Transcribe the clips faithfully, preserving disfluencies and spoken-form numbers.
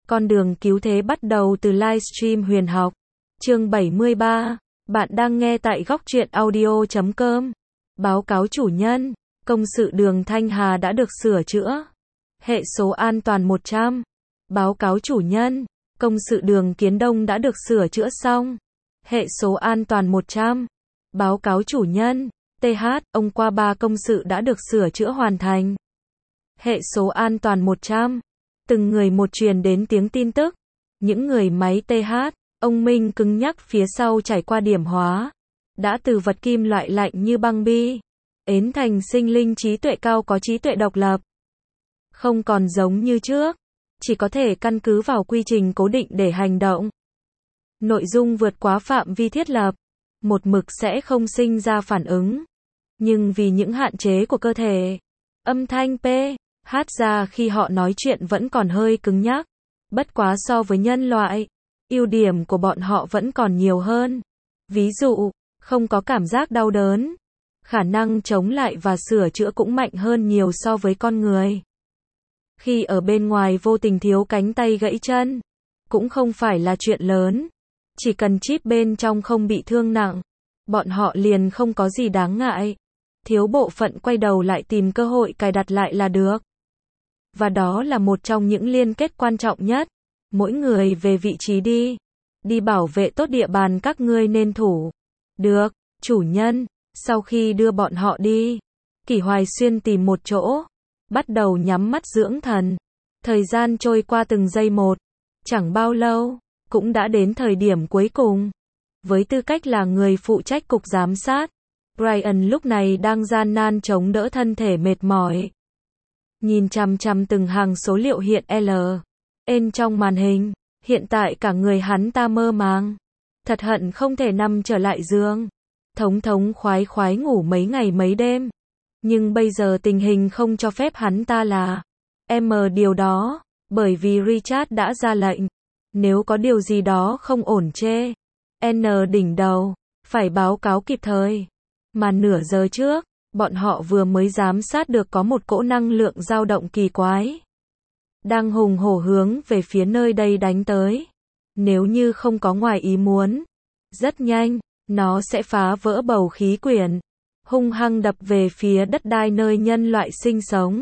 Con đường cứu thế bắt đầu từ livestream huyền học. Chương bảy mươi ba. Bạn đang nghe tại góc truyện audio chấm com. Báo cáo chủ nhân, công sự đường Thanh Hà đã được sửa chữa. Hệ số an toàn một trăm. Báo cáo chủ nhân, công sự đường Kiến Đông đã được sửa chữa xong. Hệ số an toàn một trăm. Báo cáo chủ nhân, tê hát, ông qua ba công sự đã được sửa chữa hoàn thành. Hệ số an toàn một trăm. Từng người một truyền đến tiếng tin tức. Những người máy tê hát, ông Minh cứng nhắc phía sau trải qua điểm hóa. Đã từ vật kim loại lạnh như băng bi, ến thành sinh linh trí tuệ cao có trí tuệ độc lập. Không còn giống như trước, chỉ có thể căn cứ vào quy trình cố định để hành động. Nội dung vượt quá phạm vi thiết lập, một mực sẽ không sinh ra phản ứng. Nhưng vì những hạn chế của cơ thể, âm thanh P, hát ra khi họ nói chuyện vẫn còn hơi cứng nhắc. Bất quá so với nhân loại, ưu điểm của bọn họ vẫn còn nhiều hơn. Ví dụ, không có cảm giác đau đớn. Khả năng chống lại và sửa chữa cũng mạnh hơn nhiều so với con người. Khi ở bên ngoài vô tình thiếu cánh tay gãy chân, cũng không phải là chuyện lớn. Chỉ cần chip bên trong không bị thương nặng, bọn họ liền không có gì đáng ngại. Thiếu bộ phận quay đầu lại tìm cơ hội cài đặt lại là được. Và đó là một trong những liên kết quan trọng nhất. Mỗi người về vị trí đi. Đi bảo vệ tốt địa bàn các ngươi nên thủ. Được, chủ nhân. Sau khi đưa bọn họ đi, Kỷ Hoài Xuyên tìm một chỗ, bắt đầu nhắm mắt dưỡng thần. Thời gian trôi qua từng giây một. Chẳng bao lâu, cũng đã đến thời điểm cuối cùng. Với tư cách là người phụ trách cục giám sát, Brian lúc này đang gian nan chống đỡ thân thể mệt mỏi. Nhìn chằm chằm từng hàng số liệu hiện L, N trong màn hình, hiện tại cả người hắn ta mơ màng. Thật hận không thể nằm trở lại giường, thống thống khoái khoái ngủ mấy ngày mấy đêm. Nhưng bây giờ tình hình không cho phép hắn ta là M điều đó, bởi vì Richard đã ra lệnh. Nếu có điều gì đó không ổn chê, N đỉnh đầu, phải báo cáo kịp thời. Mà nửa giờ trước, bọn họ vừa mới giám sát được có một cỗ năng lượng dao động kỳ quái. Đang hùng hổ hướng về phía nơi đây đánh tới. Nếu như không có ngoài ý muốn, rất nhanh, nó sẽ phá vỡ bầu khí quyển, hung hăng đập về phía đất đai nơi nhân loại sinh sống.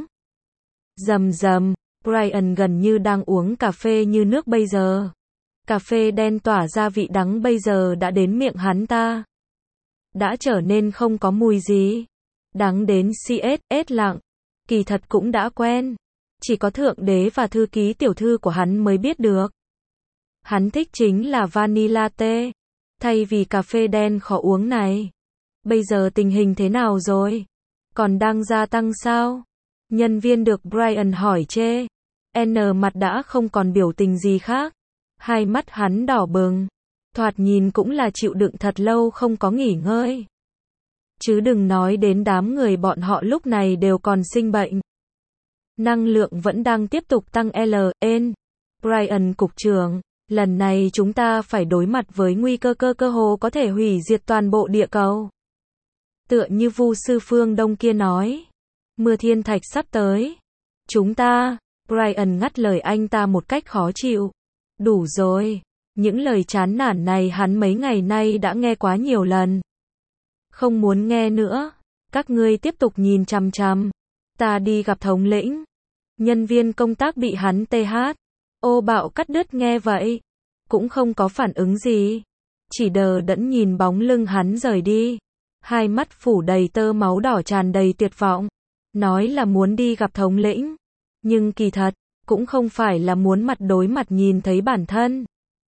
Rầm rầm, Brian gần như đang uống cà phê như nước bây giờ. Cà phê đen tỏa ra vị đắng bây giờ đã đến miệng hắn ta. Đã trở nên không có mùi gì. Đắng đến xs lặng. Kỳ thật cũng đã quen. Chỉ có thượng đế và thư ký tiểu thư của hắn mới biết được. Hắn thích chính là vanilla latte, thay vì cà phê đen khó uống này. Bây giờ tình hình thế nào rồi? Còn đang gia tăng sao? Nhân viên được Brian hỏi chê. N mặt đã không còn biểu tình gì khác. Hai mắt hắn đỏ bừng. Thoạt nhìn cũng là chịu đựng thật lâu không có nghỉ ngơi. Chứ đừng nói đến đám người bọn họ lúc này đều còn sinh bệnh. Năng lượng vẫn đang tiếp tục tăng L, N. Brian cục trưởng, lần này chúng ta phải đối mặt với nguy cơ cơ cơ hồ có thể hủy diệt toàn bộ địa cầu. Tựa như Vu sư Phương Đông kia nói. Mưa thiên thạch sắp tới. Chúng ta, Brian ngắt lời anh ta một cách khó chịu. Đủ rồi. Những lời chán nản này hắn mấy ngày nay đã nghe quá nhiều lần. Không muốn nghe nữa. Các ngươi tiếp tục nhìn chằm chằm. Ta đi gặp thống lĩnh. Nhân viên công tác bị hắn tê hát. Ô bạo cắt đứt nghe vậy. Cũng không có phản ứng gì. Chỉ đờ đẫn nhìn bóng lưng hắn rời đi. Hai mắt phủ đầy tơ máu đỏ tràn đầy tuyệt vọng. Nói là muốn đi gặp thống lĩnh. Nhưng kỳ thật, cũng không phải là muốn mặt đối mặt nhìn thấy bản thân.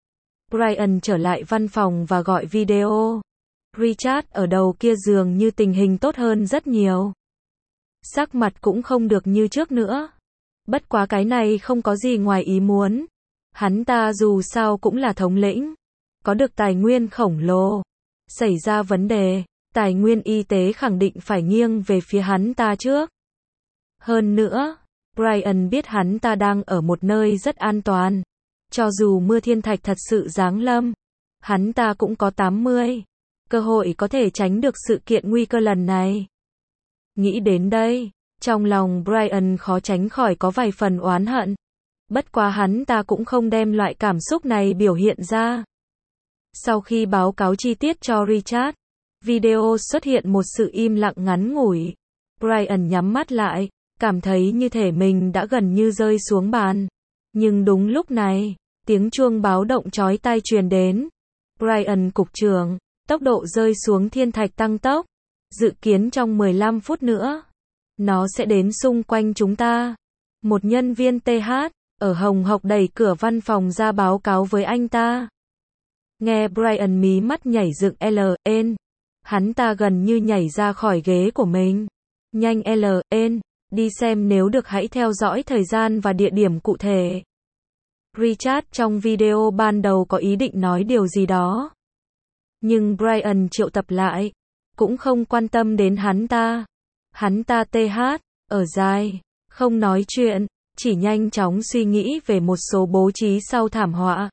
Brian trở lại văn phòng và gọi video. Richard ở đầu kia dường như tình hình tốt hơn rất nhiều. Sắc mặt cũng không được như trước nữa. Bất quá cái này không có gì ngoài ý muốn. Hắn ta dù sao cũng là thống lĩnh. Có được tài nguyên khổng lồ. Xảy ra vấn đề, tài nguyên y tế khẳng định phải nghiêng về phía hắn ta trước. Hơn nữa, Brian biết hắn ta đang ở một nơi rất an toàn. Cho dù mưa thiên thạch thật sự giáng lâm, hắn ta cũng có tám mươi. Cơ hội có thể tránh được sự kiện nguy cơ lần này. Nghĩ đến đây, trong lòng Brian khó tránh khỏi có vài phần oán hận. Bất quá hắn ta cũng không đem loại cảm xúc này biểu hiện ra. Sau khi báo cáo chi tiết cho Richard, video xuất hiện một sự im lặng ngắn ngủi. Brian nhắm mắt lại, cảm thấy như thể mình đã gần như rơi xuống bàn. Nhưng đúng lúc này, tiếng chuông báo động chói tai truyền đến. Brian cục trưởng, tốc độ rơi xuống thiên thạch tăng tốc. Dự kiến trong mười lăm phút nữa, nó sẽ đến xung quanh chúng ta. Một nhân viên tê hát ở Hồng Hộc đẩy cửa văn phòng ra báo cáo với anh ta. Nghe Brian mí mắt nhảy dựng lên. Hắn ta gần như nhảy ra khỏi ghế của mình. Nhanh lên, đi xem nếu được hãy theo dõi thời gian và địa điểm cụ thể. Richard trong video ban đầu có ý định nói điều gì đó. Nhưng Brian triệu tập lại, cũng không quan tâm đến hắn ta. Hắn ta tê hát, ở dài, không nói chuyện, chỉ nhanh chóng suy nghĩ về một số bố trí sau thảm họa.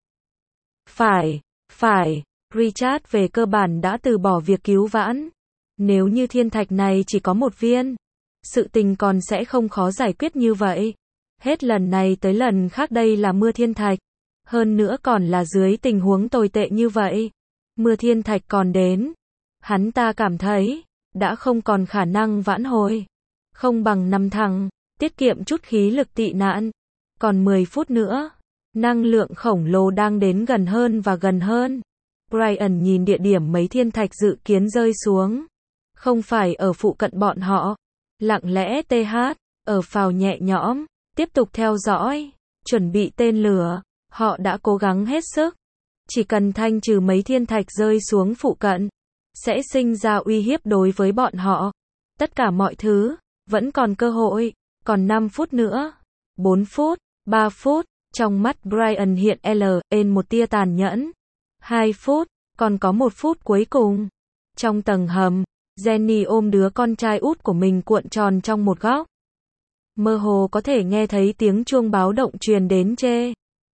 Phải, phải, Richard về cơ bản đã từ bỏ việc cứu vãn. Nếu như thiên thạch này chỉ có một viên, sự tình còn sẽ không khó giải quyết như vậy. Hết lần này tới lần khác đây là mưa thiên thạch. Hơn nữa còn là dưới tình huống tồi tệ như vậy. Mưa thiên thạch còn đến. Hắn ta cảm thấy, đã không còn khả năng vãn hồi. Không bằng nằm thẳng, tiết kiệm chút khí lực tị nạn. Còn mười phút nữa, năng lượng khổng lồ đang đến gần hơn và gần hơn. Brian nhìn địa điểm mấy thiên thạch dự kiến rơi xuống. Không phải ở phụ cận bọn họ. Lặng lẽ tê hát, ở phào nhẹ nhõm, tiếp tục theo dõi, chuẩn bị tên lửa. Họ đã cố gắng hết sức. Chỉ cần thanh trừ mấy thiên thạch rơi xuống phụ cận, sẽ sinh ra uy hiếp đối với bọn họ. Tất cả mọi thứ, vẫn còn cơ hội. Còn năm phút nữa, bốn phút, ba phút, trong mắt Brian hiện lên một tia tàn nhẫn. hai phút, còn có một phút cuối cùng. Trong tầng hầm, Jenny ôm đứa con trai út của mình cuộn tròn trong một góc. Mơ hồ có thể nghe thấy tiếng chuông báo động truyền đến chê.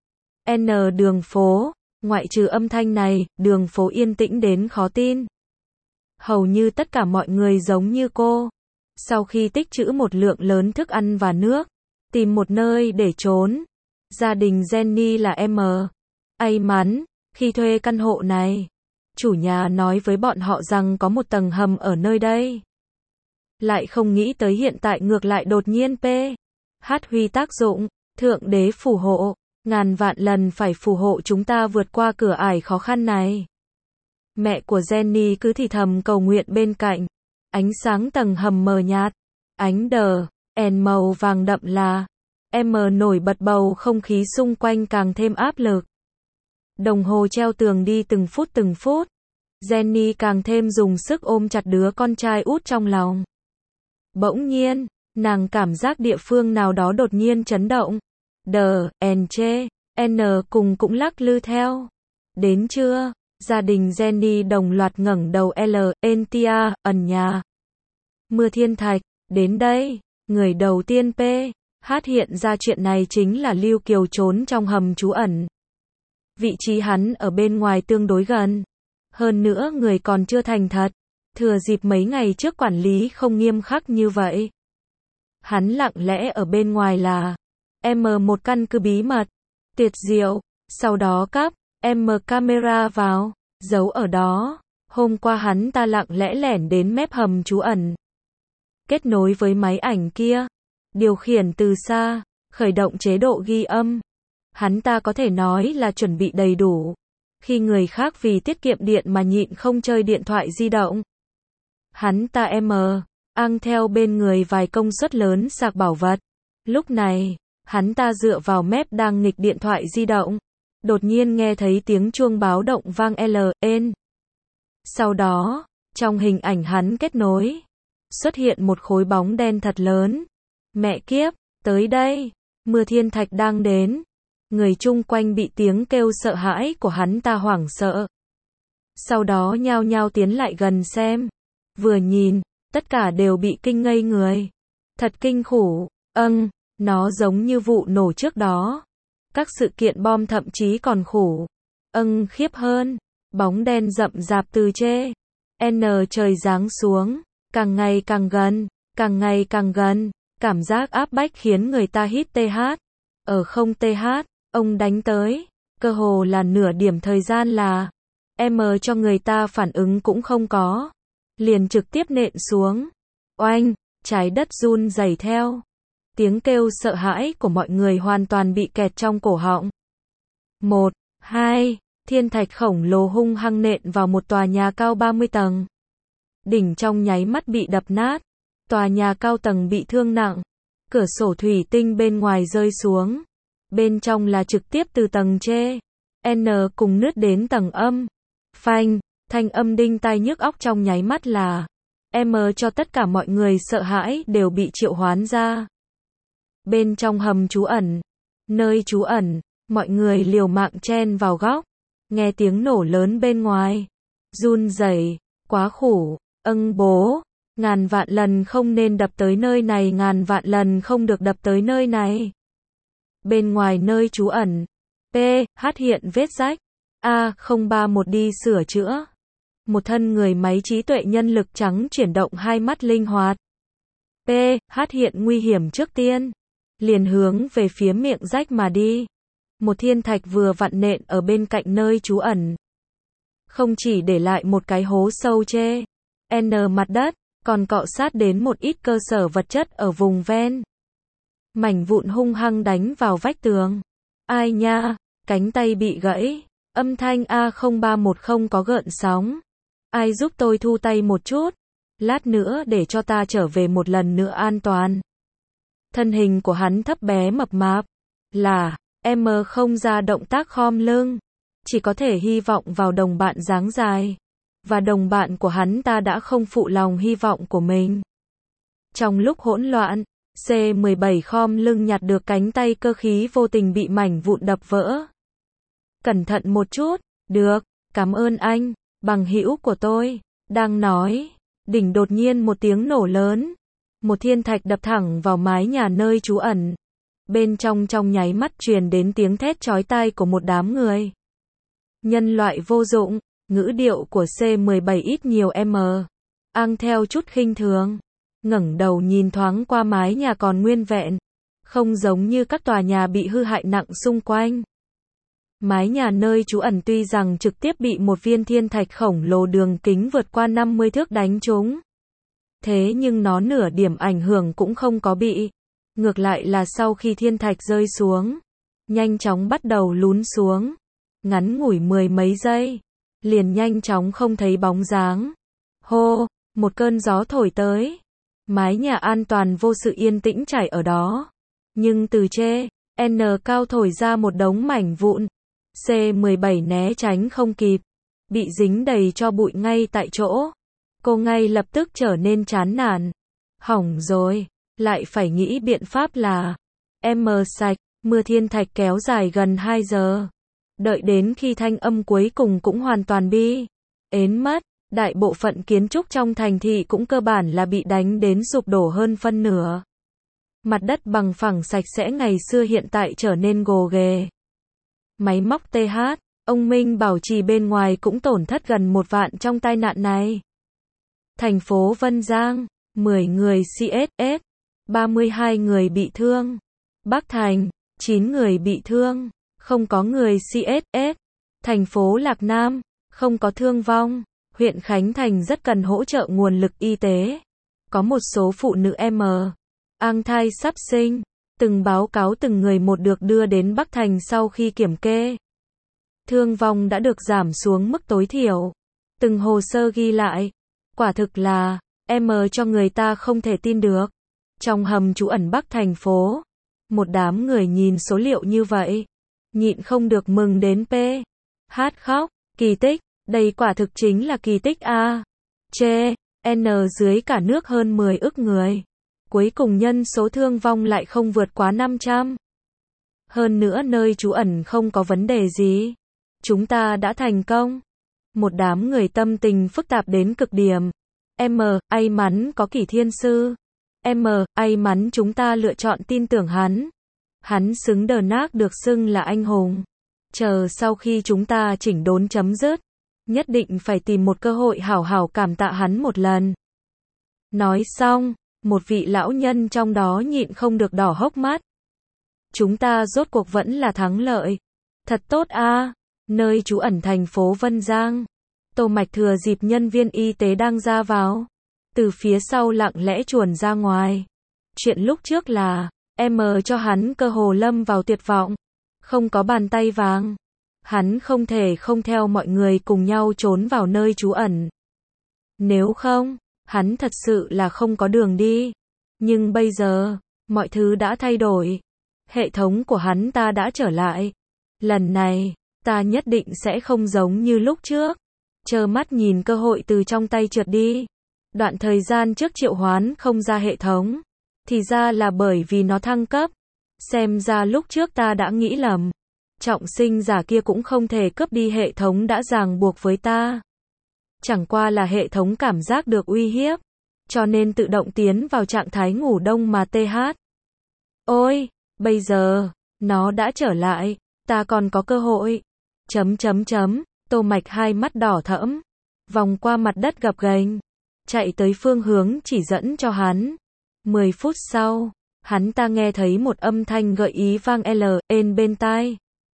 N đường phố, ngoại trừ âm thanh này, đường phố yên tĩnh đến khó tin. Hầu như tất cả mọi người giống như cô. Sau khi tích trữ một lượng lớn thức ăn và nước, tìm một nơi để trốn. Gia đình Jenny là M. May mắn, khi thuê căn hộ này, chủ nhà nói với bọn họ rằng có một tầng hầm ở nơi đây. Lại không nghĩ tới hiện tại ngược lại đột nhiên P. Hát huy tác dụng, Thượng Đế phù hộ, ngàn vạn lần phải phù hộ chúng ta vượt qua cửa ải khó khăn này. Mẹ của Jenny cứ thì thầm cầu nguyện bên cạnh. Ánh sáng tầng hầm mờ nhạt, ánh đờ, đèn màu vàng đậm là M nổi bật, bầu không khí xung quanh càng thêm áp lực. Đồng hồ treo tường đi từng phút từng phút. Jenny càng thêm dùng sức ôm chặt đứa con trai út trong lòng. Bỗng nhiên, nàng cảm giác địa phương nào đó đột nhiên chấn động. Đờ, N chê, N cùng cũng lắc lư theo. Đến trưa, gia đình Jenny đồng loạt ngẩng đầu L, N tia, ẩn nhà. Mưa thiên thạch, đến đây, người đầu tiên P. Hát hiện ra chuyện này chính là Lưu Kiều trốn trong hầm trú ẩn. Vị trí hắn ở bên ngoài tương đối gần. Hơn nữa người còn chưa thành thật. Thừa dịp mấy ngày trước quản lý không nghiêm khắc như vậy. Hắn lặng lẽ ở bên ngoài là M một căn cứ bí mật. Tuyệt diệu. Sau đó cắp M camera vào, giấu ở đó. Hôm qua hắn ta lặng lẽ lẻn đến mép hầm trú ẩn. Kết nối với máy ảnh kia. Điều khiển từ xa. Khởi động chế độ ghi âm. Hắn ta có thể nói là chuẩn bị đầy đủ. Khi người khác vì tiết kiệm điện mà nhịn không chơi điện thoại di động. Hắn ta M. Ang theo bên người vài công suất lớn sạc bảo vật. Lúc này, hắn ta dựa vào mép đang nghịch điện thoại di động. Đột nhiên nghe thấy tiếng chuông báo động vang lên. Sau đó, trong hình ảnh hắn kết nối, xuất hiện một khối bóng đen thật lớn. Mẹ kiếp, tới đây, mưa thiên thạch đang đến. Người chung quanh bị tiếng kêu sợ hãi của hắn ta hoảng sợ. Sau đó nhao nhao tiến lại gần xem. Vừa nhìn, tất cả đều bị kinh ngây người. Thật kinh khủng, âng, nó giống như vụ nổ trước đó. Các sự kiện bom thậm chí còn khủng. Âng khiếp hơn, bóng đen rậm rạp từ trên N trời giáng xuống, càng ngày càng gần, càng ngày càng gần, cảm giác áp bách khiến người ta hít tê hát. Ở không th, ông đánh tới, cơ hồ là nửa điểm thời gian là M cho người ta phản ứng cũng không có. Liền trực tiếp nện xuống. Oanh, trái đất run rẩy theo. Tiếng kêu sợ hãi của mọi người hoàn toàn bị kẹt trong cổ họng. Một, hai, thiên thạch khổng lồ hung hăng nện vào một tòa nhà cao ba mươi tầng. Đỉnh trong nháy mắt bị đập nát. Tòa nhà cao tầng bị thương nặng. Cửa sổ thủy tinh bên ngoài rơi xuống. Bên trong là trực tiếp từ tầng trên N cùng nứt đến tầng âm. Phanh, thanh âm đinh tai nhức óc trong nháy mắt là M cho tất cả mọi người sợ hãi đều bị triệu hoán ra. Bên trong hầm trú ẩn, nơi trú ẩn, mọi người liều mạng chen vào góc, nghe tiếng nổ lớn bên ngoài, run rẩy, quá khủ, âng bố, ngàn vạn lần không nên đập tới nơi này, ngàn vạn lần không được đập tới nơi này. Bên ngoài nơi trú ẩn, P, H hiện vết rách, A không ba một đi sửa chữa. Một thân người máy trí tuệ nhân lực trắng chuyển động hai mắt linh hoạt. P, H hiện nguy hiểm trước tiên. Liền hướng về phía miệng rách mà đi. Một thiên thạch vừa vặn nện ở bên cạnh nơi trú ẩn. Không chỉ để lại một cái hố sâu chê N mặt đất, còn cọ sát đến một ít cơ sở vật chất ở vùng ven. Mảnh vụn hung hăng đánh vào vách tường. Ai nha, cánh tay bị gãy. Âm thanh A không ba một không có gợn sóng. Ai giúp tôi thu tay một chút. Lát nữa để cho ta trở về một lần nữa an toàn. Thân hình của hắn thấp bé mập mạp. Là, M không ra động tác khom lưng. Chỉ có thể hy vọng vào đồng bạn dáng dài. Và đồng bạn của hắn ta đã không phụ lòng hy vọng của mình. Trong lúc hỗn loạn, C mười bảy khom lưng nhặt được cánh tay cơ khí vô tình bị mảnh vụn đập vỡ. Cẩn thận một chút, được, cảm ơn anh, bằng hữu của tôi, đang nói, đỉnh đột nhiên một tiếng nổ lớn, một thiên thạch đập thẳng vào mái nhà nơi trú ẩn. Bên trong trong nháy mắt truyền đến tiếng thét chói tai của một đám người. Nhân loại vô dụng, ngữ điệu của C mười bảy ít nhiều M. Ang theo chút khinh thường, ngẩng đầu nhìn thoáng qua mái nhà còn nguyên vẹn, không giống như các tòa nhà bị hư hại nặng xung quanh. Mái nhà nơi trú ẩn tuy rằng trực tiếp bị một viên thiên thạch khổng lồ đường kính vượt qua năm mươi thước đánh trúng. Thế nhưng nó nửa điểm ảnh hưởng cũng không có bị. Ngược lại là sau khi thiên thạch rơi xuống, nhanh chóng bắt đầu lún xuống. Ngắn ngủi mười mấy giây, liền nhanh chóng không thấy bóng dáng. Hô, một cơn gió thổi tới. Mái nhà an toàn vô sự yên tĩnh chảy ở đó. Nhưng từ trên N cao thổi ra một đống mảnh vụn. C mười bảy né tránh không kịp, bị dính đầy cho bụi ngay tại chỗ. Cô ngay lập tức trở nên chán nản. Hỏng rồi, lại phải nghĩ biện pháp là M sạch, mưa thiên thạch kéo dài gần hai giờ. Đợi đến khi thanh âm cuối cùng cũng hoàn toàn bi ến mất, đại bộ phận kiến trúc trong thành thị cũng cơ bản là bị đánh đến sụp đổ hơn phân nửa. Mặt đất bằng phẳng sạch sẽ ngày xưa hiện tại trở nên gồ ghề. Máy móc th, ông Minh bảo trì bên ngoài cũng tổn thất gần một vạn trong tai nạn này. Thành phố Vân Giang, mười người C S S, ba mươi hai người bị thương. Bắc Thành, chín người bị thương, không có người C S S. Thành phố Lạc Nam, không có thương vong. Huyện Khánh Thành rất cần hỗ trợ nguồn lực y tế. Có một số phụ nữ M. Ang thai sắp sinh. Từng báo cáo từng người một được đưa đến Bắc Thành sau khi kiểm kê. Thương vong đã được giảm xuống mức tối thiểu. Từng hồ sơ ghi lại. Quả thực là, M cho người ta không thể tin được. Trong hầm trú ẩn Bắc thành phố, một đám người nhìn số liệu như vậy, nhịn không được mừng đến P. Hát khóc, kỳ tích, đây quả thực chính là kỳ tích a. Chê, N dưới cả nước hơn mười ức người. Cuối cùng nhân số thương vong lại không vượt quá năm trăm. Hơn nữa nơi trú ẩn không có vấn đề gì. Chúng ta đã thành công. Một đám người tâm tình phức tạp đến cực điểm. M, may mắn có Kỷ Thiên Sư. M, may mắn chúng ta lựa chọn tin tưởng hắn. Hắn xứng đờ nác được xưng là anh hùng. Chờ sau khi chúng ta chỉnh đốn chấm dứt, nhất định phải tìm một cơ hội hảo hảo cảm tạ hắn một lần. Nói xong, một vị lão nhân trong đó nhịn không được đỏ hốc mắt. Chúng ta rốt cuộc vẫn là thắng lợi. Thật tốt a. Nơi trú ẩn thành phố Vân Giang. Tô Mạch thừa dịp nhân viên y tế đang ra vào, từ phía sau lặng lẽ chuồn ra ngoài. Chuyện lúc trước là, em cho hắn cơ hồ lâm vào tuyệt vọng. Không có bàn tay vàng. Hắn không thể không theo mọi người cùng nhau trốn vào nơi trú ẩn. Nếu không, hắn thật sự là không có đường đi. Nhưng bây giờ, mọi thứ đã thay đổi. Hệ thống của hắn ta đã trở lại. Lần này, ta nhất định sẽ không giống như lúc trước. Trơ mắt nhìn cơ hội từ trong tay trượt đi. Đoạn thời gian trước triệu hoán không ra hệ thống. Thì ra là bởi vì nó thăng cấp. Xem ra lúc trước ta đã nghĩ lầm. Trọng sinh giả kia cũng không thể cướp đi hệ thống đã ràng buộc với ta. Chẳng qua là hệ thống cảm giác được uy hiếp. Cho nên tự động tiến vào trạng thái ngủ đông mà tê hát. Ôi, bây giờ, nó đã trở lại. Ta còn có cơ hội. Chấm chấm chấm. Tô Mạch hai mắt đỏ thẫm. Vòng qua mặt đất gập ghềnh. Chạy tới phương hướng chỉ dẫn cho hắn. Mười phút sau, hắn ta nghe thấy một âm thanh gợi ý vang L, ên bên tai.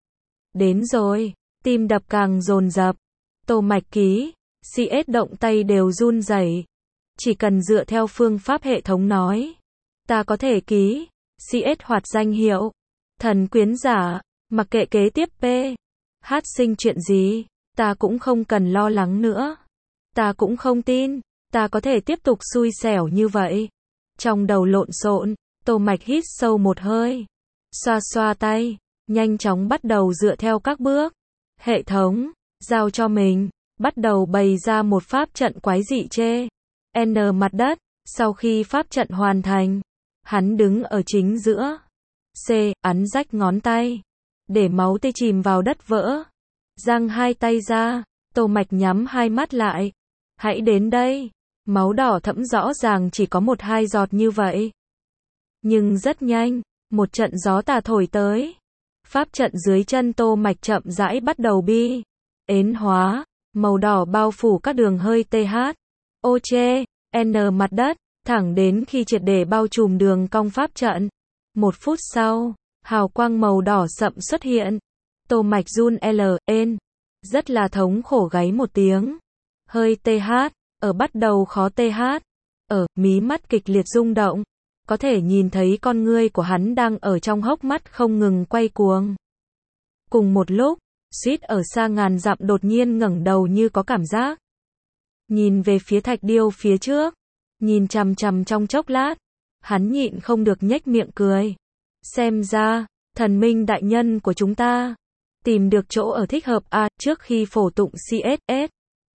Đến rồi, tim đập càng dồn dập. Tô Mạch ký, xê ét động tay đều run rẩy. Chỉ cần dựa theo phương pháp hệ thống nói, ta có thể ký, xê ét hoạt danh hiệu, thần quyến giả, mặc kệ kế tiếp P. Hát sinh chuyện gì, ta cũng không cần lo lắng nữa. Ta cũng không tin, ta có thể tiếp tục xui xẻo như vậy. Trong đầu lộn xộn, Tô Mạch hít sâu một hơi. Xoa xoa tay, nhanh chóng bắt đầu dựa theo các bước. Hệ thống, giao cho mình, bắt đầu bày ra một pháp trận quái dị chê. N mặt đất, sau khi pháp trận hoàn thành, hắn đứng ở chính giữa. C, ấn rách ngón tay, để máu tê chìm vào đất vỡ. Giang hai tay ra, Tô Mạch nhắm hai mắt lại. Hãy đến đây. Máu đỏ thẫm rõ ràng chỉ có một hai giọt như vậy. Nhưng rất nhanh, một trận gió tà thổi tới. Pháp trận dưới chân Tô Mạch chậm rãi bắt đầu bi. Ến hóa, màu đỏ bao phủ các đường hơi tê hát. Ô chê, N mặt đất, thẳng đến khi triệt để bao trùm đường cong pháp trận. Một phút sau, hào quang màu đỏ sậm xuất hiện. Tô Mạch run L, ên. Rất là thống khổ gáy một tiếng. Hơi tê hát. Ở bắt đầu khó tê hát. Ở, mí mắt kịch liệt rung động. Có thể nhìn thấy con ngươi của hắn đang ở trong hốc mắt không ngừng quay cuồng. Cùng một lúc, suýt ở xa ngàn dặm đột nhiên ngẩng đầu như có cảm giác. Nhìn về phía thạch điêu phía trước. Nhìn chằm chằm trong chốc lát. Hắn nhịn không được nhếch miệng cười. Xem ra, thần minh đại nhân của chúng ta tìm được chỗ ở thích hợp a trước khi phổ tụng xê ét ét.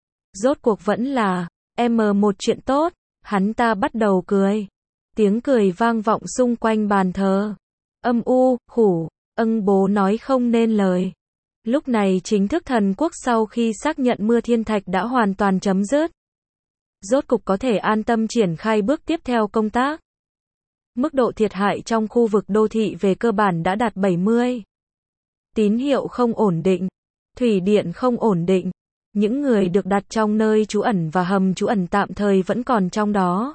Rốt cuộc vẫn là em một chuyện tốt. Hắn ta bắt đầu cười. Tiếng cười vang vọng xung quanh bàn thờ. Âm u, khủ, ân bố nói không nên lời. Lúc này chính thức thần quốc sau khi xác nhận mưa thiên thạch đã hoàn toàn chấm dứt. Rốt cục có thể an tâm triển khai bước tiếp theo công tác. Mức độ thiệt hại trong khu vực đô thị về cơ bản đã đạt bảy mươi. Tín hiệu không ổn định. Thủy điện không ổn định. Những người được đặt trong nơi trú ẩn và hầm trú ẩn tạm thời vẫn còn trong đó.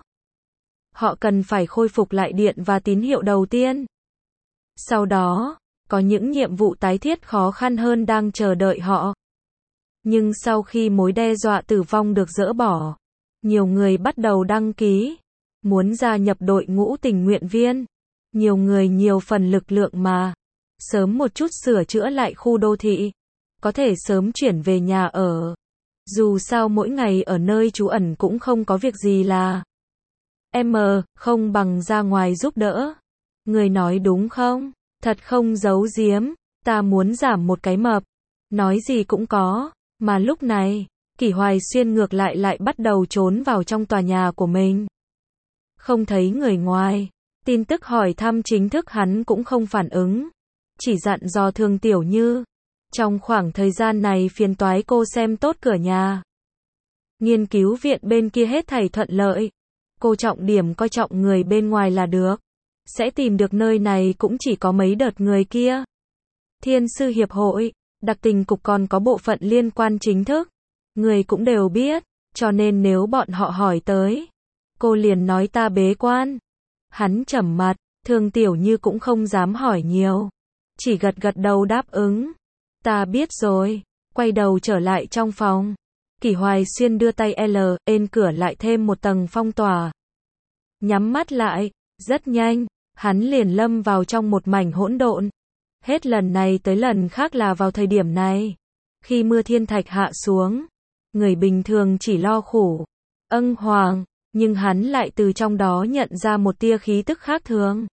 Họ cần phải khôi phục lại điện và tín hiệu đầu tiên. Sau đó, có những nhiệm vụ tái thiết khó khăn hơn đang chờ đợi họ. Nhưng sau khi mối đe dọa tử vong được dỡ bỏ, nhiều người bắt đầu đăng ký, muốn gia nhập đội ngũ tình nguyện viên. Nhiều người nhiều phần lực lượng mà. Sớm một chút sửa chữa lại khu đô thị. Có thể sớm chuyển về nhà ở. Dù sao mỗi ngày ở nơi trú ẩn cũng không có việc gì là em không bằng ra ngoài giúp đỡ. Người nói đúng không? Thật không giấu giếm. Ta muốn giảm một cái mập. Nói gì cũng có. Mà lúc này, Kỷ Hoài Xuyên ngược lại lại bắt đầu trốn vào trong tòa nhà của mình. Không thấy người ngoài. Tin tức hỏi thăm chính thức hắn cũng không phản ứng. Chỉ dặn dò Thường Tiểu Như. Trong khoảng thời gian này phiền toái cô xem tốt cửa nhà. Nghiên cứu viện bên kia hết thảy thuận lợi. Cô trọng điểm coi trọng người bên ngoài là được. Sẽ tìm được nơi này cũng chỉ có mấy đợt người kia. Thiên sư hiệp hội, đặc tình cục còn có bộ phận liên quan chính thức. Người cũng đều biết, cho nên nếu bọn họ hỏi tới, cô liền nói ta bế quan. Hắn trầm mặt, Thường Tiểu Như cũng không dám hỏi nhiều. Chỉ gật gật đầu đáp ứng. Ta biết rồi. Quay đầu trở lại trong phòng. Kỷ Hoài Xuyên đưa tay L, ên cửa lại thêm một tầng phong tỏa. Nhắm mắt lại. Rất nhanh. Hắn liền lâm vào trong một mảnh hỗn độn. Hết lần này tới lần khác là vào thời điểm này. Khi mưa thiên thạch hạ xuống. Người bình thường chỉ lo khủ. Âng hoàng. Nhưng hắn lại từ trong đó nhận ra một tia khí tức khác thường.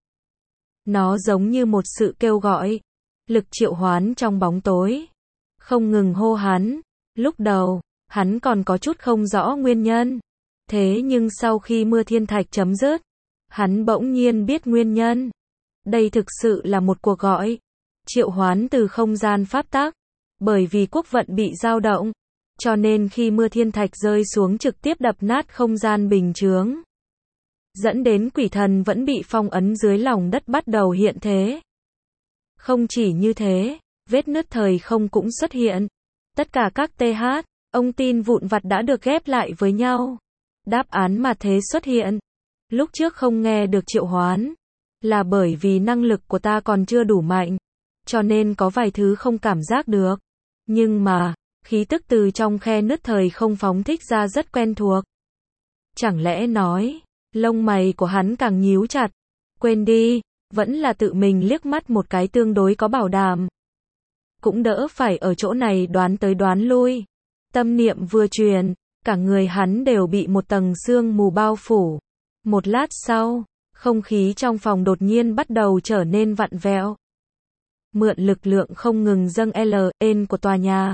Nó giống như một sự kêu gọi. Lực triệu hoán trong bóng tối. Không ngừng hô hắn. Lúc đầu, hắn còn có chút không rõ nguyên nhân. Thế nhưng sau khi mưa thiên thạch chấm dứt, hắn bỗng nhiên biết nguyên nhân. Đây thực sự là một cuộc gọi. Triệu hoán từ không gian pháp tắc. Bởi vì quốc vận bị dao động. Cho nên khi mưa thiên thạch rơi xuống trực tiếp đập nát không gian bình chướng. Dẫn đến quỷ thần vẫn bị phong ấn dưới lòng đất bắt đầu hiện thế. Không chỉ như thế, vết nứt thời không cũng xuất hiện. Tất cả các th, ông tin vụn vặt đã được ghép lại với nhau. Đáp án mà thế xuất hiện. Lúc trước không nghe được triệu hoán. Là bởi vì năng lực của ta còn chưa đủ mạnh. Cho nên có vài thứ không cảm giác được. Nhưng mà, khí tức từ trong khe nứt thời không phóng thích ra rất quen thuộc. Chẳng lẽ nói, lông mày của hắn càng nhíu chặt. Quên đi, vẫn là tự mình liếc mắt một cái tương đối có bảo đảm. Cũng đỡ phải ở chỗ này đoán tới đoán lui. Tâm niệm vừa truyền, cả người hắn đều bị một tầng sương mù bao phủ. Một lát sau, không khí trong phòng đột nhiên bắt đầu trở nên vặn vẹo. Mượn lực lượng không ngừng dâng L, ên của tòa nhà.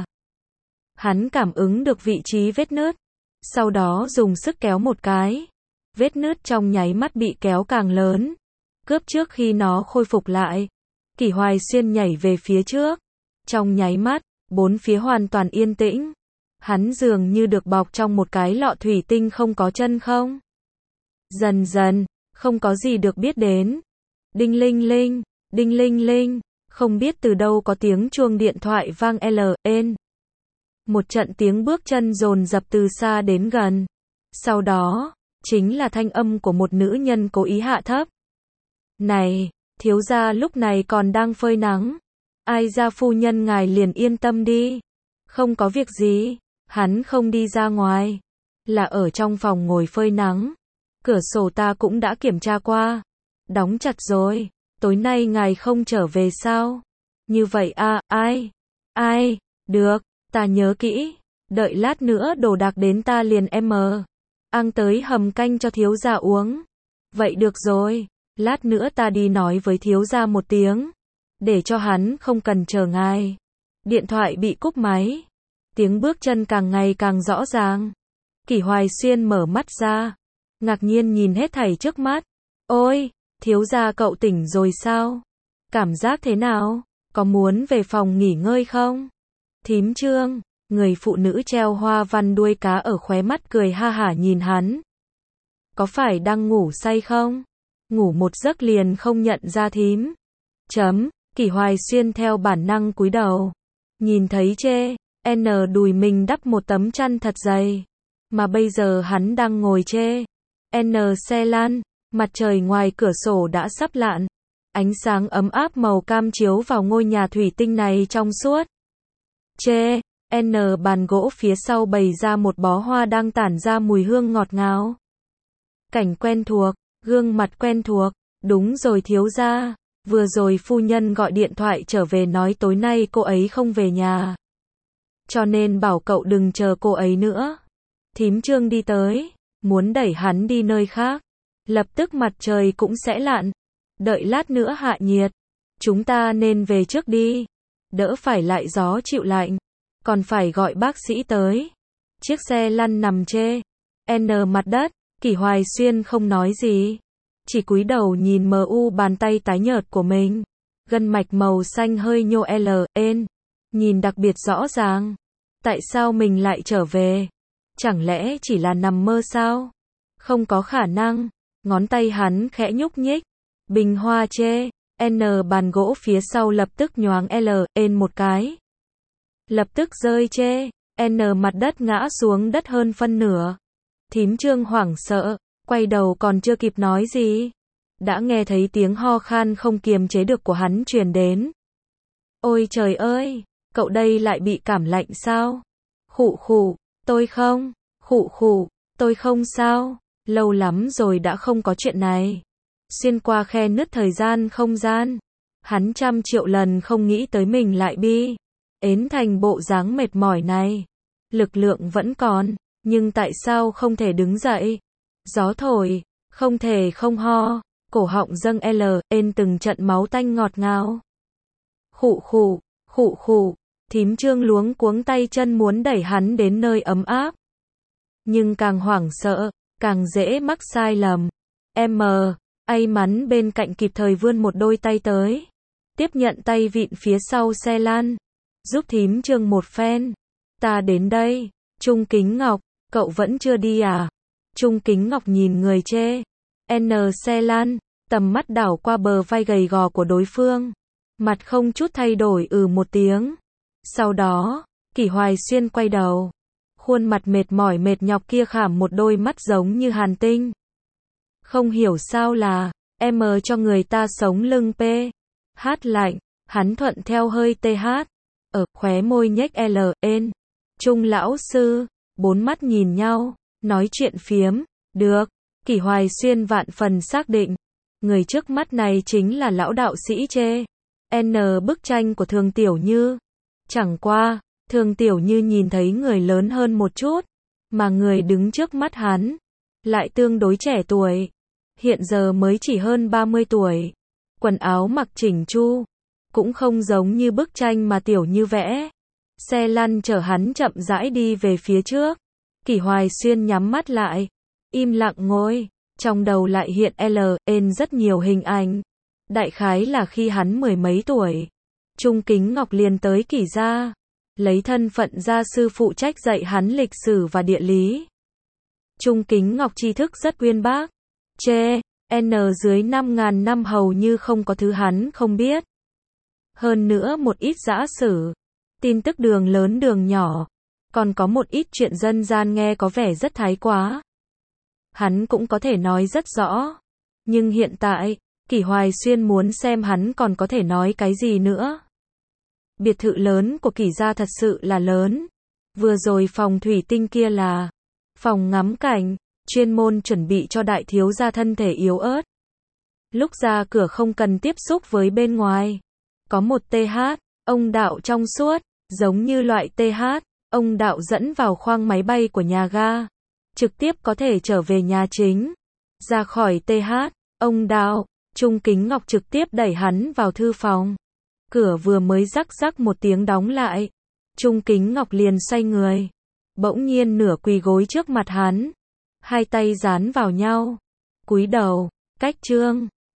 Hắn cảm ứng được vị trí vết nứt. Sau đó dùng sức kéo một cái. Vết nứt trong nháy mắt bị kéo càng lớn. Cướp trước khi nó khôi phục lại. Kỷ Hoài Xuyên nhảy về phía trước. Trong nháy mắt, bốn phía hoàn toàn yên tĩnh. Hắn dường như được bọc trong một cái lọ thủy tinh không có chân không. Dần dần, không có gì được biết đến. Đinh linh linh, đinh linh linh. Không biết từ đâu có tiếng chuông điện thoại vang L, ên. Một trận tiếng bước chân dồn dập từ xa đến gần. Sau đó, chính là thanh âm của một nữ nhân cố ý hạ thấp. Này, thiếu gia lúc này còn đang phơi nắng. Ai ra phu nhân ngài liền yên tâm đi. Không có việc gì, hắn không đi ra ngoài. Là ở trong phòng ngồi phơi nắng. Cửa sổ ta cũng đã kiểm tra qua. Đóng chặt rồi. Tối nay ngài không trở về sao? Như vậy à, ai? Ai? Được, ta nhớ kỹ. Đợi lát nữa đồ đạc đến ta liền em ăn tới hầm canh cho thiếu gia uống. Vậy được rồi, lát nữa ta đi nói với thiếu gia một tiếng. Để cho hắn không cần chờ ngài. Điện thoại bị cúp máy. Tiếng bước chân càng ngày càng rõ ràng. Kỷ Hoài Xuyên mở mắt ra. Ngạc nhiên nhìn hết thảy trước mắt. Ôi, thiếu gia cậu tỉnh rồi sao? Cảm giác thế nào? Có muốn về phòng nghỉ ngơi không? Thím Trương, người phụ nữ treo hoa văn đuôi cá ở khóe mắt cười ha hả nhìn hắn. Có phải đang ngủ say không? Ngủ một giấc liền không nhận ra thím. Chấm, Kỷ Hoài Xuyên theo bản năng cúi đầu. Nhìn thấy chê, N đùi mình đắp một tấm chăn thật dày. Mà bây giờ hắn đang ngồi chê. N xe lăn, mặt trời ngoài cửa sổ đã sắp lặn. Ánh sáng ấm áp màu cam chiếu vào ngôi nhà thủy tinh này trong suốt. Chê, N bàn gỗ phía sau bày ra một bó hoa đang tản ra mùi hương ngọt ngào. Cảnh quen thuộc, gương mặt quen thuộc, đúng rồi thiếu gia, vừa rồi phu nhân gọi điện thoại trở về nói tối nay cô ấy không về nhà. Cho nên bảo cậu đừng chờ cô ấy nữa. Thím Trương đi tới, muốn đẩy hắn đi nơi khác. Lập tức mặt trời cũng sẽ lặn. Đợi lát nữa hạ nhiệt. Chúng ta nên về trước đi. Đỡ phải lại gió chịu lạnh. Còn phải gọi bác sĩ tới. Chiếc xe lăn nằm chê. N mặt đất. Kỷ Hoài Xuyên không nói gì. Chỉ cúi đầu nhìn mờ u bàn tay tái nhợt của mình. Gân mạch màu xanh hơi nhô L, ên. Nhìn đặc biệt rõ ràng. Tại sao mình lại trở về? Chẳng lẽ chỉ là nằm mơ sao? Không có khả năng. Ngón tay hắn khẽ nhúc nhích. Bình hoa chê. N bàn gỗ phía sau lập tức nhoáng L, ên một cái. Lập tức rơi chê. N mặt đất ngã xuống đất hơn phân nửa. Thím Trương hoảng sợ. Quay đầu còn chưa kịp nói gì. đã nghe thấy tiếng ho khan không kiềm chế được của hắn truyền đến. Ôi trời ơi, cậu đây lại bị cảm lạnh sao? Khụ khụ, tôi không, khụ khụ, tôi không sao, lâu lắm rồi đã không có chuyện này. Xuyên qua khe nứt thời gian không gian, hắn trăm triệu lần không nghĩ tới mình lại bi ến thành bộ dáng mệt mỏi này. Lực lượng vẫn còn, nhưng tại sao không thể đứng dậy? Gió thổi, không thể không ho, cổ họng dâng L, ên từng trận máu tanh ngọt ngào. Khụ khụ, khụ khụ, thím Trương luống cuống tay chân muốn đẩy hắn đến nơi ấm áp. Nhưng càng hoảng sợ, càng dễ mắc sai lầm. M, may mắn bên cạnh kịp thời vươn một đôi tay tới, tiếp nhận tay vịn phía sau xe lăn, giúp thím Trương một phen. Ta đến đây. Trung Kính Ngọc, cậu vẫn chưa đi à? Trung Kính Ngọc nhìn người chê N xe lăn, tầm mắt đảo qua bờ vai gầy gò của đối phương, mặt không chút thay đổi ừ một tiếng. Sau đó, Kỷ Hoài Xuyên quay đầu, khuôn mặt mệt mỏi mệt nhọc kia khảm một đôi mắt giống như hàn tinh. Không hiểu sao là M cho người ta sống lưng P hát lạnh, hắn thuận theo hơi T H, ở khóe môi nhếch L, ên. Trung lão sư, bốn mắt nhìn nhau, nói chuyện phiếm, được. Kỷ Hoài Xuyên vạn phần xác định, người trước mắt này chính là lão đạo sĩ chê N bức tranh của Thường Tiểu Như. Chẳng qua, Thường Tiểu Như nhìn thấy người lớn hơn một chút, mà người đứng trước mắt hắn lại tương đối trẻ tuổi, hiện giờ mới chỉ hơn ba mươi tuổi. Quần áo mặc chỉnh chu, cũng không giống như bức tranh mà Tiểu Như vẽ. Xe lăn chở hắn chậm rãi đi về phía trước. Kỷ Hoài Xuyên nhắm mắt lại, im lặng ngồi, trong đầu lại hiện L, N rất nhiều hình ảnh. Đại khái là khi hắn mười mấy tuổi, Trung Kính Ngọc liền tới Kỷ gia, lấy thân phận gia sư phụ trách dạy hắn lịch sử và địa lý. Trung Kính Ngọc tri thức rất uyên bác, chê N dưới năm ngàn năm hầu như không có thứ hắn không biết. Hơn nữa một ít giã sử, tin tức đường lớn đường nhỏ, còn có một ít chuyện dân gian nghe có vẻ rất thái quá. Hắn cũng có thể nói rất rõ. Nhưng hiện tại, Kỷ Hoài Xuyên muốn xem hắn còn có thể nói cái gì nữa. Biệt thự lớn của Kỷ gia thật sự là lớn. Vừa rồi phòng thủy tinh kia là phòng ngắm cảnh, chuyên môn chuẩn bị cho đại thiếu gia thân thể yếu ớt. Lúc ra cửa không cần tiếp xúc với bên ngoài. Có một T H, ông đạo trong suốt, giống như loại T H, ông đạo dẫn vào khoang máy bay của nhà ga, trực tiếp có thể trở về nhà chính. Ra khỏi T H, ông đạo, Trung Kính Ngọc trực tiếp đẩy hắn vào thư phòng. Cửa vừa mới rắc rắc một tiếng đóng lại, Trung Kính Ngọc liền xoay người, bỗng nhiên nửa quỳ gối trước mặt hắn, hai tay dán vào nhau, cúi đầu, cách Trương